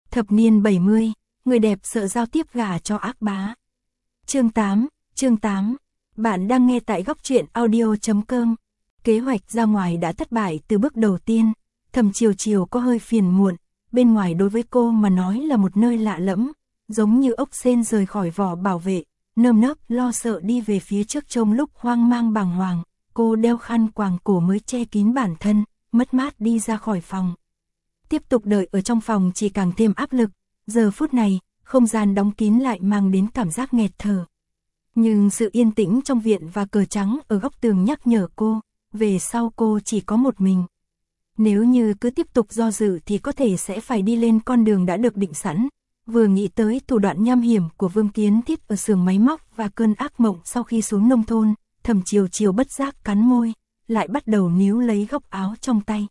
Thập niên 70, người đẹp sợ giao tiếp gả cho ác bá. Chương 8, bạn đang nghe tại góc truyện audio.com. Kế hoạch ra ngoài đã thất bại từ bước đầu tiên, Thẩm Chiều Chiều có hơi phiền muộn, bên ngoài đối với cô mà nói là một nơi lạ lẫm, giống như ốc sên rời khỏi vỏ bảo vệ, nơm nớp lo sợ đi về phía trước trong lúc hoang mang bàng hoàng, cô đeo khăn quàng cổ mới che kín bản thân, mất mát đi ra khỏi phòng. Tiếp tục đợi ở trong phòng chỉ càng thêm áp lực, giờ phút này, không gian đóng kín lại mang đến cảm giác nghẹt thở. Nhưng sự yên tĩnh trong viện và cờ trắng ở góc tường nhắc nhở cô, về sau cô chỉ có một mình. Nếu như cứ tiếp tục do dự thì có thể sẽ phải đi lên con đường đã được định sẵn. Vừa nghĩ tới thủ đoạn nham hiểm của Vương Kiến Thiết ở xưởng máy móc và cơn ác mộng sau khi xuống nông thôn, Thẩm Chiều Chiều bất giác cắn môi, lại bắt đầu níu lấy góc áo trong tay.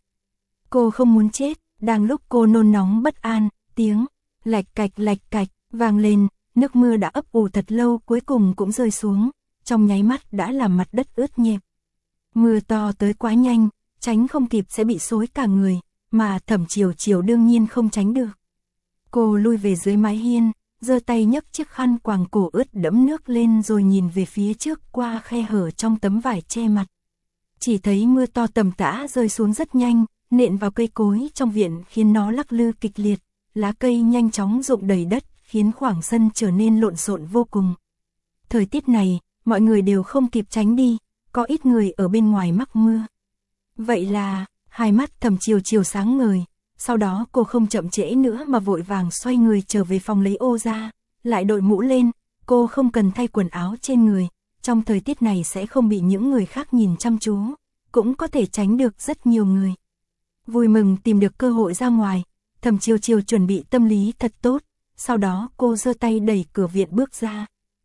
Cô không muốn chết, đang lúc cô nôn nóng bất an, tiếng lạch cạch vang lên, nước mưa đã ấp ủ thật lâu cuối cùng cũng rơi xuống, trong nháy mắt đã làm mặt đất ướt nhẹp. Mưa to tới quá nhanh, tránh không kịp sẽ bị xối cả người, mà Thẩm Chiều Chiều đương nhiên không tránh được. Cô lui về dưới mái hiên, giơ tay nhấc chiếc khăn quàng cổ ướt đẫm nước lên rồi nhìn về phía trước qua khe hở trong tấm vải che mặt. Chỉ thấy mưa to tầm tã rơi xuống rất nhanh, nện vào cây cối trong viện khiến nó lắc lư kịch liệt, lá cây nhanh chóng rụng đầy đất, khiến khoảng sân trở nên lộn xộn vô cùng. Thời tiết này, mọi người đều không kịp tránh đi, có ít người ở bên ngoài mắc mưa. Vậy là, hai mắt Thẩm Chiều Chiều sáng ngời, sau đó cô không chậm trễ nữa mà vội vàng xoay người trở về phòng lấy ô ra, lại đội mũ lên, cô không cần thay quần áo trên người, trong thời tiết này sẽ không bị những người khác nhìn chăm chú, cũng có thể tránh được rất nhiều người. Vui mừng tìm được cơ hội ra ngoài, Thẩm Chiều Chiều chuẩn bị tâm lý thật tốt, sau đó cô giơ tay đẩy cửa viện bước ra.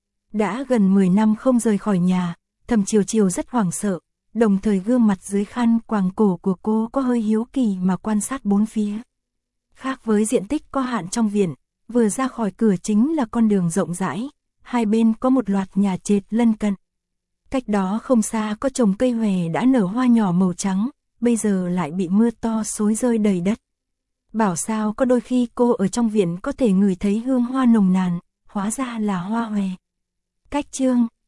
Đã gần 10 năm không rời khỏi nhà, Thẩm Chiều Chiều rất hoảng sợ, đồng thời gương mặt dưới khăn quàng cổ của cô có hơi hiếu kỳ mà quan sát bốn phía. Khác với diện tích có hạn trong viện, vừa ra khỏi cửa chính là con đường rộng rãi, hai bên có một loạt nhà trệt lân cận. Cách đó không xa có trồng cây hòe đã nở hoa nhỏ màu trắng, bây giờ lại bị mưa to xối rơi đầy đất. Bảo sao có đôi khi cô ở trong viện có thể ngửi thấy hương hoa nồng nàn, hóa ra là hoa hòe. Cách chương